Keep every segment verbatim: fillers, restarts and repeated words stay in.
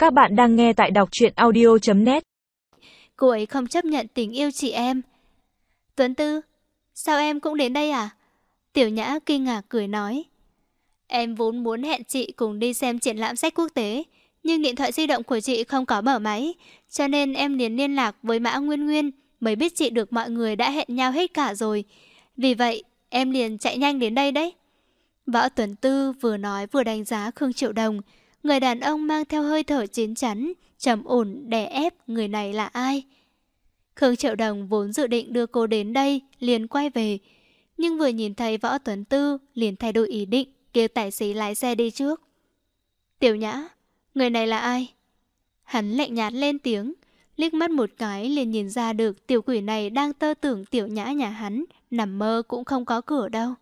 Các bạn đang nghe tại đọc truyện audio chấm net. Cô ấy không chấp nhận tình yêu chị em. Tuấn Tư, sao em cũng đến đây à? Tiểu Nhã kinh ngạc cười nói. Em vốn muốn hẹn chị cùng đi xem triển lãm sách quốc tế, nhưng điện thoại di động của chị không có mở máy, cho nên em liền liên lạc với Mã Nguyên Nguyên, mới biết chị được mọi người đã hẹn nhau hết cả rồi. Vì vậy, em liền chạy nhanh đến đây đấy. Võ Tuấn Tư vừa nói vừa đánh giá Khương Triệu Đồng. Người đàn ông mang theo hơi thở chín chắn, trầm ổn, đè ép, người này là ai? Khương Triệu Đồng vốn dự định đưa cô đến đây, liền quay về. Nhưng vừa nhìn thấy Võ Tuấn Tư, liền thay đổi ý định, kêu tài xế lái xe đi trước. Tiểu Nhã, người này là ai? Hắn lạnh nhạt lên tiếng, liếc mắt một cái liền nhìn ra được tiểu quỷ này đang tơ tưởng Tiểu Nhã nhà hắn, nằm mơ cũng không có cửa đâu.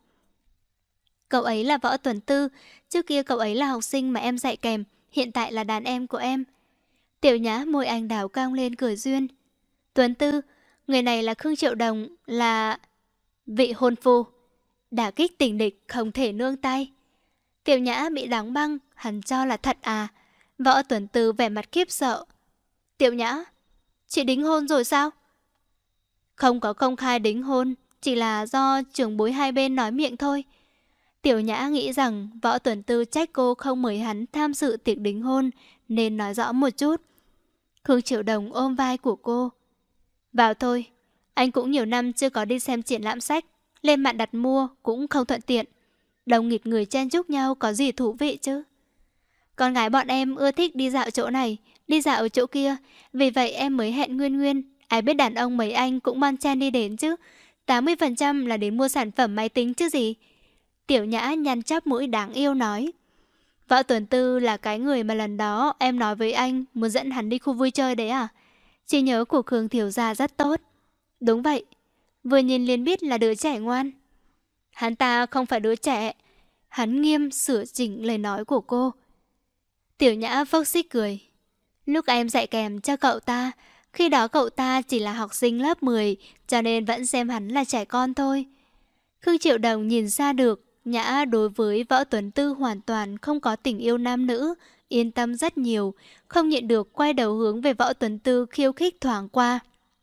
Cậu ấy là Võ Tuấn Tư, trước kia cậu ấy là học sinh mà em dạy kèm, hiện tại là đàn em của em. Tiểu Nhã môi anh đào cong lên cười duyên. Tuấn Tư, người này là Khương Triệu Đồng, là vị hôn phu. Đả kích tình địch không thể nương tay. Tiểu Nhã bị đóng băng, hắn cho là thật à? Võ Tuấn Tư vẻ mặt khiếp sợ. Tiểu Nhã, chị đính hôn rồi sao? Không có công khai đính hôn, chỉ là do trưởng bối hai bên nói miệng thôi. Tiểu Nhã nghĩ rằng Võ Tuấn Tư trách cô không mời hắn tham dự tiệc đính hôn, nên nói rõ một chút. Khương Triệu Đồng ôm vai của cô. Vào thôi, anh cũng nhiều năm chưa có đi xem triển lãm sách, lên mạng đặt mua cũng không thuận tiện. Đồng nghịt người chen chúc nhau có gì thú vị chứ. Con gái bọn em ưa thích đi dạo chỗ này, đi dạo chỗ kia, vì vậy em mới hẹn Nguyên Nguyên. Ai biết đàn ông mấy anh cũng bon chen đi đến chứ, tám mươi phần trăm là đến mua sản phẩm máy tính chứ gì. Tiểu Nhã nhăn chắp mũi đáng yêu nói. Võ Tuấn Tư là cái người mà lần đó em nói với anh muốn dẫn hắn đi khu vui chơi đấy à? Trí nhớ của Khương Thiểu Gia rất tốt. Đúng vậy, vừa nhìn liền biết là đứa trẻ ngoan. Hắn ta không phải đứa trẻ. Hắn nghiêm sửa chỉnh lời nói của cô. Tiểu Nhã phốc xích cười. Lúc em dạy kèm cho cậu ta, khi đó cậu ta chỉ là học sinh lớp mười, cho nên vẫn xem hắn là trẻ con thôi. Khương Triệu Đồng nhìn ra được Nhã đối với Võ Tuấn Tư hoàn toàn không có tình yêu nam nữ, yên tâm rất nhiều, không nhịn được quay đầu hướng về Võ Tuấn Tư khiêu khích thoáng qua.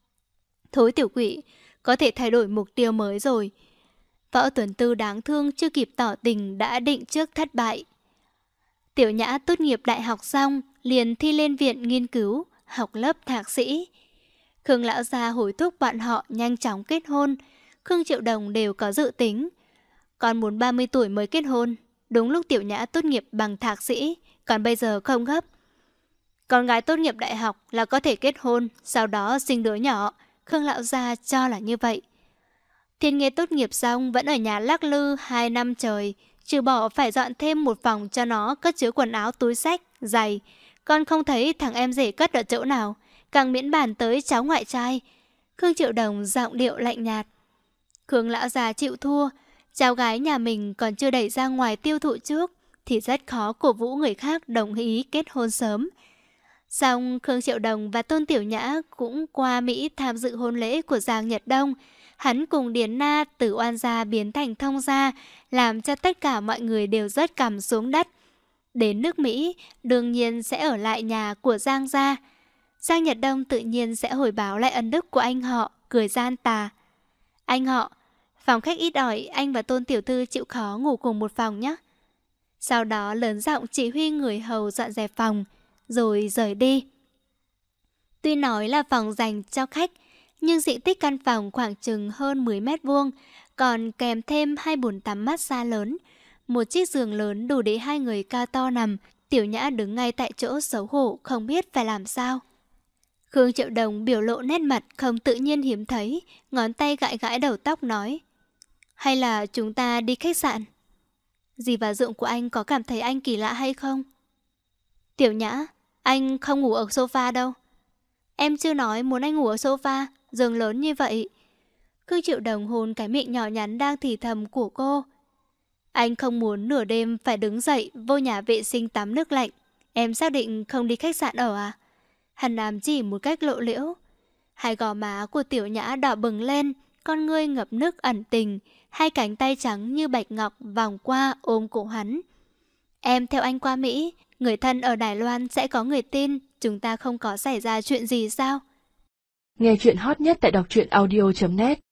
Thối tiểu quỷ, có thể thay đổi mục tiêu mới rồi. Võ Tuấn Tư đáng thương chưa kịp tỏ tình đã định trước thất bại. Tiểu Nhã tốt nghiệp đại học xong, liền thi lên viện nghiên cứu, học lớp thạc sĩ. Khương lão gia hối thúc bọn họ nhanh chóng kết hôn, Khương Triệu Đồng đều có dự tính. Còn muốn ba mươi tuổi mới kết hôn, đúng lúc Tiểu Nhã tốt nghiệp bằng thạc sĩ, còn bây giờ không gấp. Con gái tốt nghiệp đại học là có thể kết hôn, sau đó sinh đứa nhỏ, Khương lão gia cho là như vậy. Thiên Nghê tốt nghiệp xong vẫn ở nhà lắc lư hai năm trời, trừ bỏ phải dọn thêm một phòng cho nó cất chứa quần áo, túi xách, giày. Con không thấy thằng em rể cất ở chỗ nào, càng miễn bàn tới cháu ngoại trai. Khương Triệu Đồng giọng điệu lạnh nhạt. Khương lão già chịu thua, cháu gái nhà mình còn chưa đẩy ra ngoài tiêu thụ trước, thì rất khó cổ vũ người khác đồng ý kết hôn sớm. Xong Khương Triệu Đồng và Tôn Tiểu Nhã cũng qua Mỹ tham dự hôn lễ của Giang Nhật Đông. Hắn cùng Điền Na từ oan gia biến thành thông gia, làm cho tất cả mọi người đều rớt cằm xuống đất. Đến nước Mỹ, đương nhiên sẽ ở lại nhà của Giang gia. Giang Nhật Đông tự nhiên sẽ hồi báo lại ân đức của anh họ, cười gian tà. Anh họ, phòng khách ít ỏi, anh và Tôn Tiểu Thư chịu khó ngủ cùng một phòng nhé. Sau đó lớn giọng chỉ huy người hầu dọn dẹp phòng, rồi rời đi. Tuy nói là phòng dành cho khách, nhưng diện tích căn phòng khoảng chừng hơn mười mét vuông, còn kèm thêm hai bồn tắm massage lớn. Một chiếc giường lớn đủ để hai người cao to nằm. Tiểu Nhã đứng ngay tại chỗ xấu hổ, không biết phải làm sao. Khương Triệu Đồng biểu lộ nét mặt không tự nhiên hiếm thấy, ngón tay gãi gãi đầu tóc nói. Hay là chúng ta đi khách sạn? Dì và Dượng của anh có cảm thấy anh kỳ lạ hay không? Tiểu Nhã, anh không ngủ ở sofa đâu. Em chưa nói muốn anh ngủ ở sofa, giường lớn như vậy. Khương Triệu Đồng hôn cái miệng nhỏ nhắn đang thì thầm của cô. Anh không muốn nửa đêm phải đứng dậy vô nhà vệ sinh tắm nước lạnh. Em xác định không đi khách sạn ở à? Hắn làm chỉ một cách lộ liễu. Hai gò má của Tiểu Nhã đỏ bừng lên, con ngươi ngập nước ẩn tình, hai cánh tay trắng như bạch ngọc vòng qua ôm cổ hắn. Em theo anh qua Mỹ, người thân ở Đài Loan sẽ có người tin chúng ta không có xảy ra chuyện gì sao? Nghe chuyện hot nhất tại đọc truyện audio chấm net